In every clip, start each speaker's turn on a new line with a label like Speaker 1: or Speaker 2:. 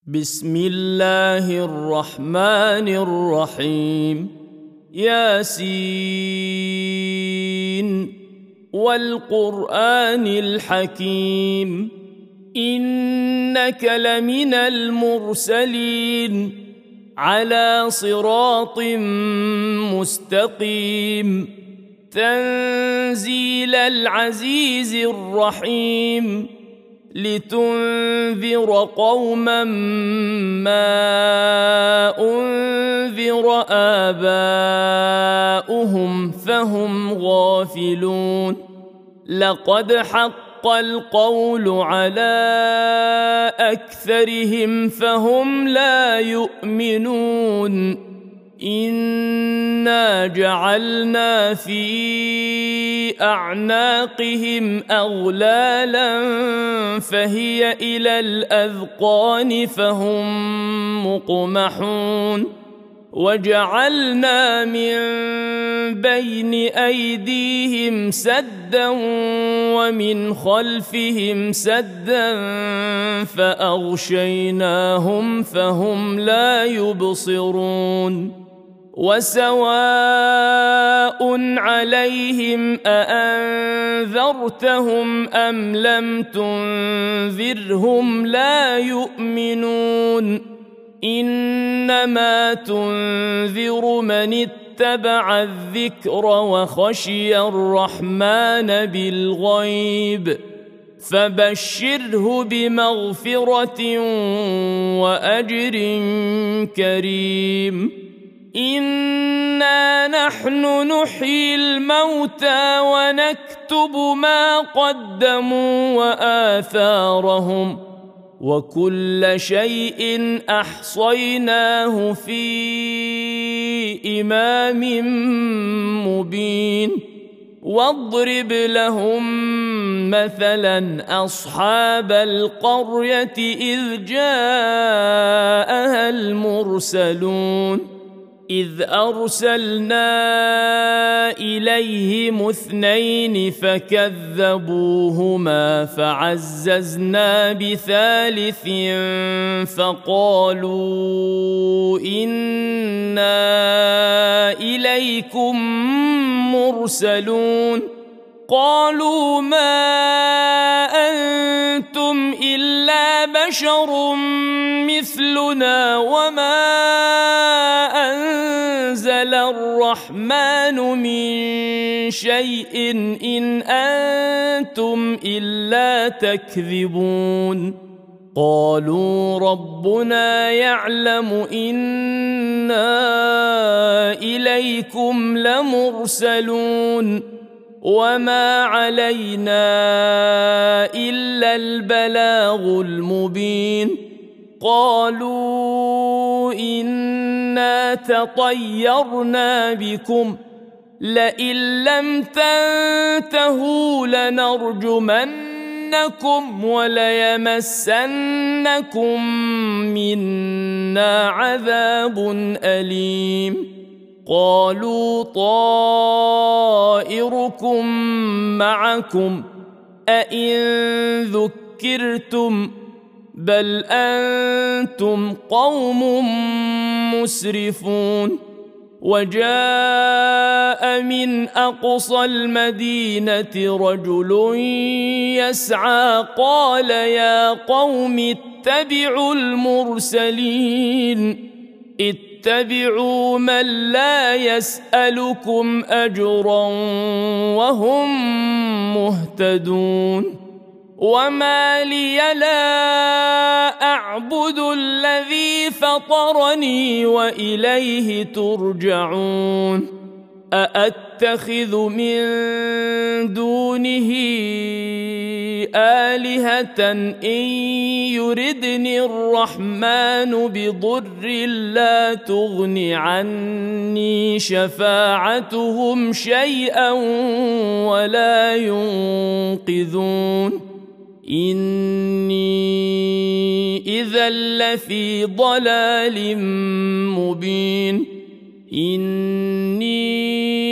Speaker 1: بسم الله الرحمن الرحيم. ياسين والقرآن الحكيم إنك لمن المرسلين على صراط مستقيم تنزيل العزيز الرحيم لتنذر قوما ما أنذر آباؤهم فهم غافلون. لقد حق القول على أكثرهم فهم لا يؤمنون. إنا جعلنا في أعناقهم أغلالا فهي إلى الأذقان فهم مقمحون. وجعلنا من بين أيديهم سدا ومن خلفهم سدا فأغشيناهم فهم لا يبصرون. وسواء عليهم أأنذرتهم أم لم تنذرهم لا يؤمنون. إنما تنذر من اتبع الذكر وخشي الرحمن بالغيب فبشره بمغفرة وأجر كريم. إنا نحن نحيي الموتى ونكتب ما قدموا وآثارهم وكل شيء أحصيناه في إمام مبين. واضرب لهم مثلا أصحاب القرية إذ جاءها المرسلون إذ أرسلنا إليهم اثنين فكذبوهما فعززنا بثالث فقالوا إنا إليكم مرسلون. قالوا ما أنتم إلا بشر مثلنا وما أنزل الرحمن من شيء إن أنتم إلا تكذبون. قالوا ربنا يعلم إنا إليكم لمرسلون وما علينا إلا البلاغ المبين. قالوا إنا تطيرنا بكم لئن لم تنتهوا لنرجمنكم وليمسنكم منا عذاب أليم. قالوا طائركم معكم أئن ذكرتم بل أنتم قوم مسرفون. وجاء من أقصى المدينة رجل يسعى قال يا قوم اتبعوا المرسلين اتبعوا من لا يسألكم أجرا وهم مهتدون. وما لي لا أعبد الذي فطرني وإليه ترجعون. أأتخذ من دونه آلهة إن يردني الرحمن بضر لا تغن عني شفاعتهم شيئا ولا ينقذون. إني إذا لفي ضلال مبين. إني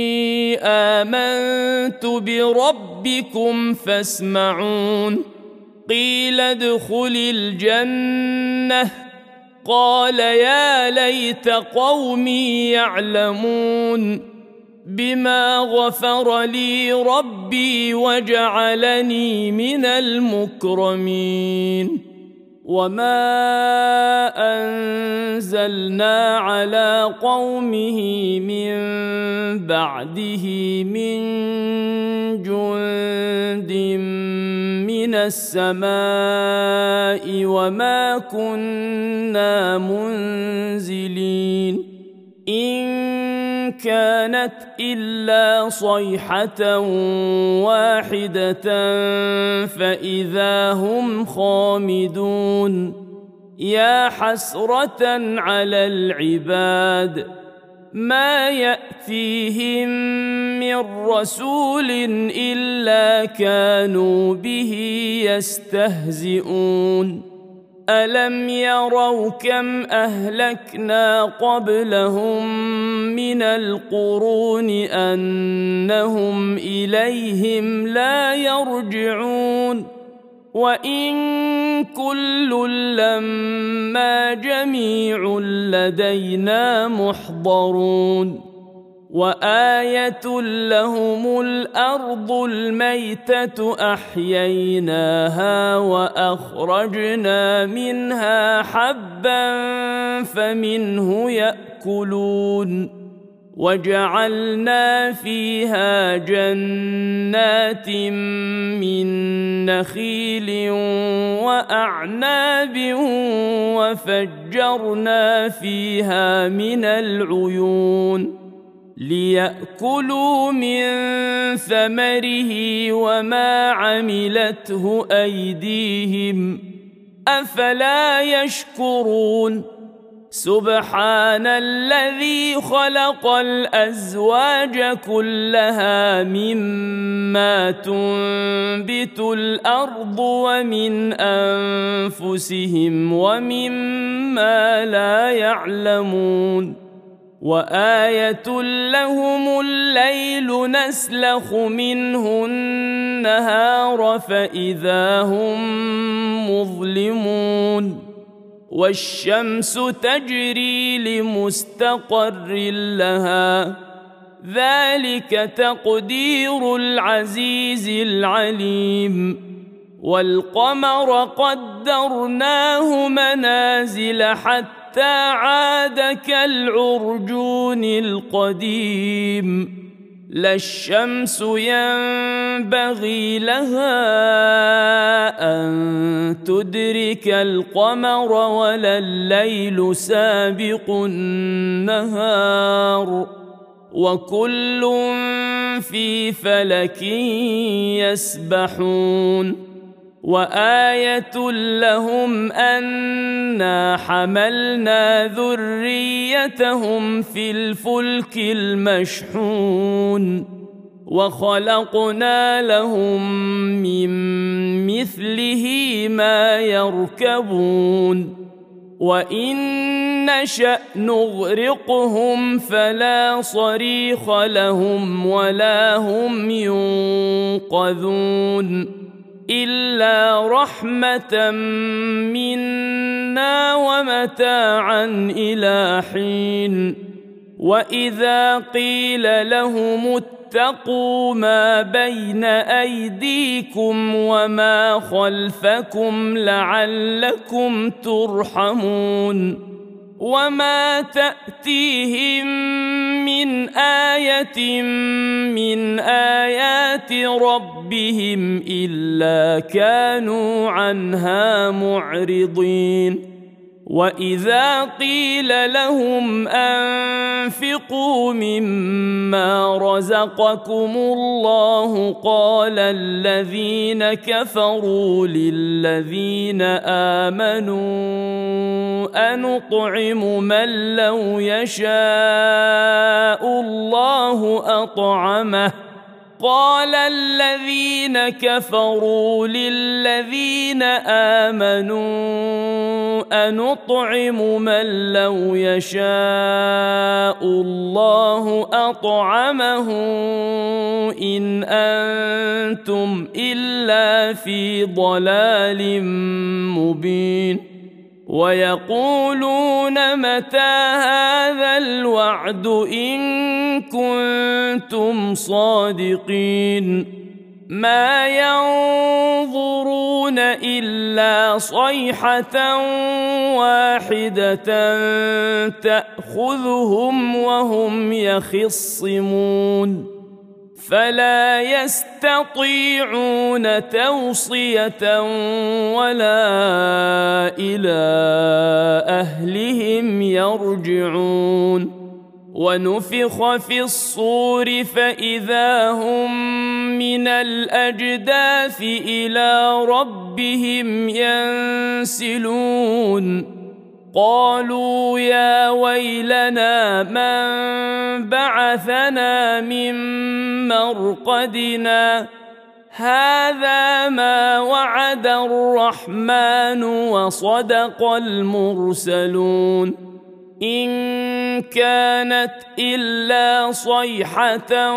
Speaker 1: آمنت بربكم فاسمعون. قيل ادخل الجنة قال يا ليت قومي يعلمون بما غفر لي ربي وجعلني من المكرمين وما أنزلنا على قومه من بعده من جند من السماء وما كنا منزلين إن كانت إلا صيحة واحدة فإذا هم خامدون يا حسرة على العباد ما يأتيهم من رسول إلا كانوا به يستهزئون ألم يروا كم أهلكنا قبلهم من القرون أنهم إليهم لا يرجعون وإن كل لما جميع لدينا محضرون وآية لهم الأرض الميتة أحييناها وأخرجنا منها حبا فمنه يأكلون وجعلنا فيها جنات من نخيل وأعناب وفجرنا فيها من العيون ليأكلوا من ثمره وما عملته أيديهم أفلا يشكرون سبحان الذي خلق الأزواج كلها مما تنبت الأرض ومن أنفسهم ومما لا يعلمون وآية لهم الليل نسلخ منه النهار فإذا هم مظلمون والشمس تجري لمستقر لها ذلك تقدير العزيز العليم والقمر قدرناه منازل حتى عاد كالعرجون القديم لا الشمس ينبغي لها أن تدرك القمر ولا الليل سابق النهار وكل في فلك يسبحون وآية لهم أنا حملنا ذريتهم في الفلك المشحون وخلقنا لهم من مثله ما يركبون وإن نشأ نغرقهم فلا صريخ لهم ولا هم ينقذون إلا رحمة منا ومتاعا إلى حين وإذا قيل لهم اتقوا ما بين أيديكم وما خلفكم لعلكم ترحمون وما تأتيهم من آية من آيات ربهم إلا كانوا عنها معرضين وإذا قيل لهم أنفقوا مما رزقكم الله قال الذين كفروا للذين آمنوا أنطعم من لو يشاء الله أطعمه قال الذين كفروا للذين آمنوا أنطعم من لو يشاء الله أطعمه إن أنتم إلا في ضلال مبين ويقولون متى هذا الوعد إن كنتم صادقين ما ينظرون إلا صيحة واحدة تأخذهم وهم يخصمون فلا يستطيعون توصية ولا إلى أهلهم يرجعون ونفخ في الصور فإذا هم من الأجداث إلى ربهم ينسلون قالوا يا ويلنا من بعثنا من مرقدنا هذا ما وعد الرحمن وصدق المرسلون إن كانت إلا صيحة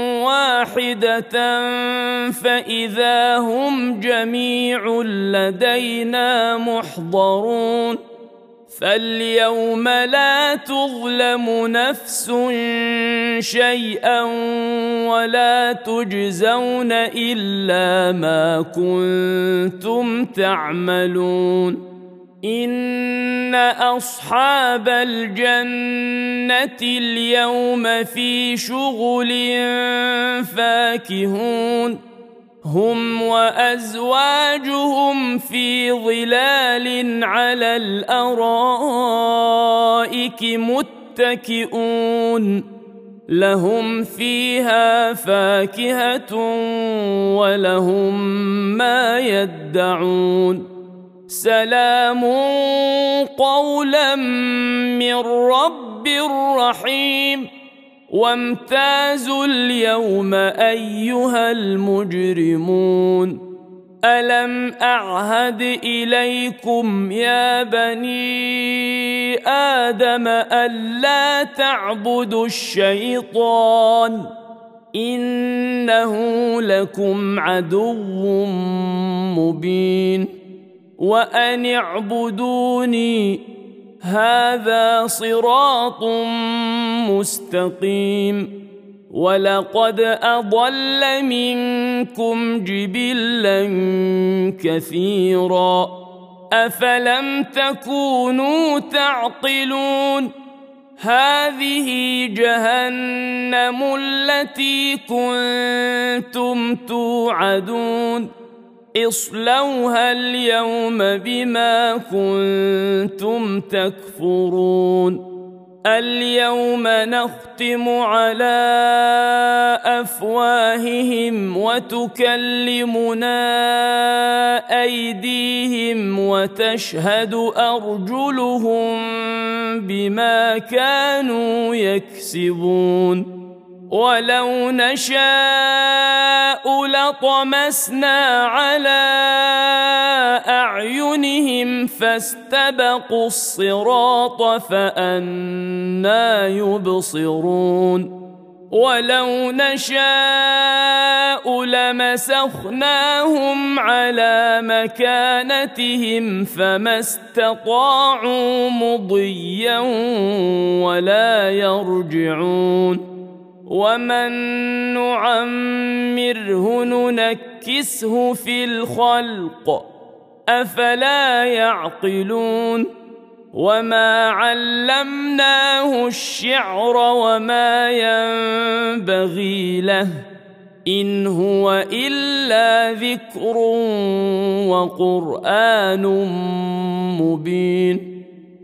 Speaker 1: واحدة فإذا هم جميع لدينا محضرون فاليوم لا تظلم نفس شيئا ولا تجزون إلا ما كنتم تعملون إن أصحاب الجنة اليوم في شغل فاكهون هم وأزواجهم في ظلال على الأرائك متكئون لهم فيها فاكهة ولهم ما يدعون سلام قولا من رب رحيم وامتازوا اليوم أيها المجرمون ألم أعهد إليكم يا بني آدم ألا تعبدوا الشيطان إنه لكم عدو مبين وأن اعبدوني هذا صراط مستقيم ولقد أضل منكم جبلا كثيرا أفلم تكونوا تعقلون هذه جهنم التي كنتم توعدون اصلوها اليوم بما كنتم تكفرون اليوم نختم على أفواههم وتكلمنا أيديهم وتشهد أرجلهم بما كانوا يكسبون ولو نشاء لطمسنا على أعينهم فاستبقوا الصراط فأنى يبصرون ولو نشاء لمسخناهم على مكانتهم فما استطاعوا مضيا ولا يرجعون ومن نعمره ننكسه في الخلق أفلا يعقلون وما علمناه الشعر وما ينبغي له إن هو إلا ذكر وقرآن مبين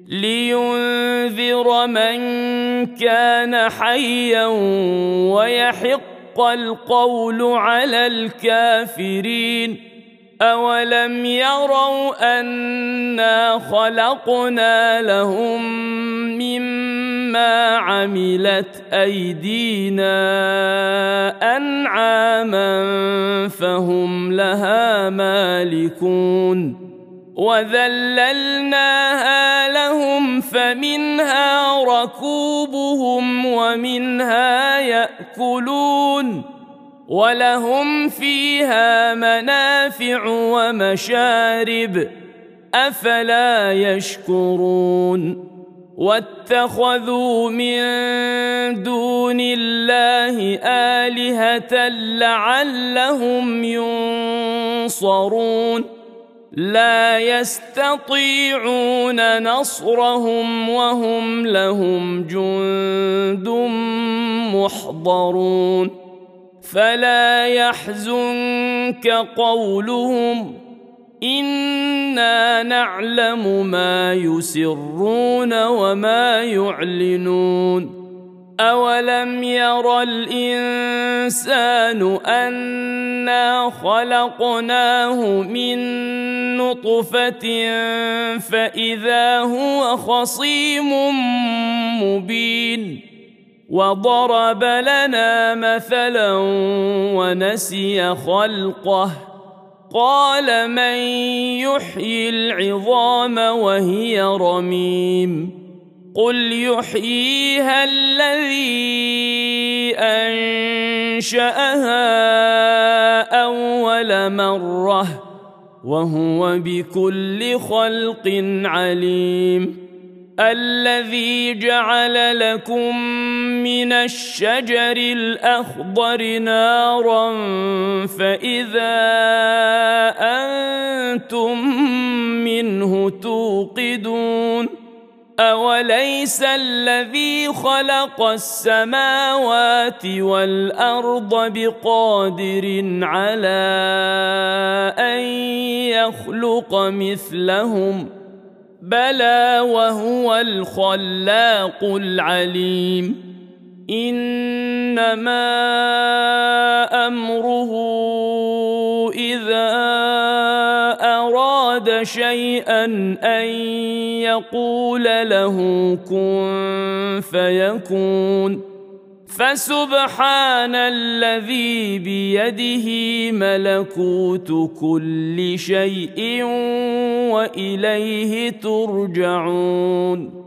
Speaker 1: لينذر من كان حيا ويحق القول على الكافرين أولم يروا أنا خلقنا لهم مما عملت أيدينا أنعاما فهم لها مالكون وذللناها لهم فمنها ركوبهم ومنها يأكلون ولهم فيها منافع ومشارب أفلا يشكرون واتخذوا من دون الله آلهة لعلهم ينصرون لا يستطيعون نصرهم وهم لهم جند محضرون فلا يحزنك قولهم إنا نعلم ما يسرون وما يعلنون أولم ير الإنسان أنا خلقناه من نطفة فإذا هو خصيم مبين وضرب لنا مثلا ونسي خلقه قال من يحيي العظام وهي رميم قل يحييها الذي أنشأها أول مرة وهو بكل خلق عليم الذي جعل لكم من الشجر الأخضر نارا فإذا أنتم منه توقدون أوليس الذي خلق السماوات والأرض بقادر على أن يخلق مثلهم بلى وهو الخلاق العليم إنما أمره إذا أراد شيئا أن يقول له كن فيكون فسبحان الذي بيده ملكوت كل شيء وإليه ترجعون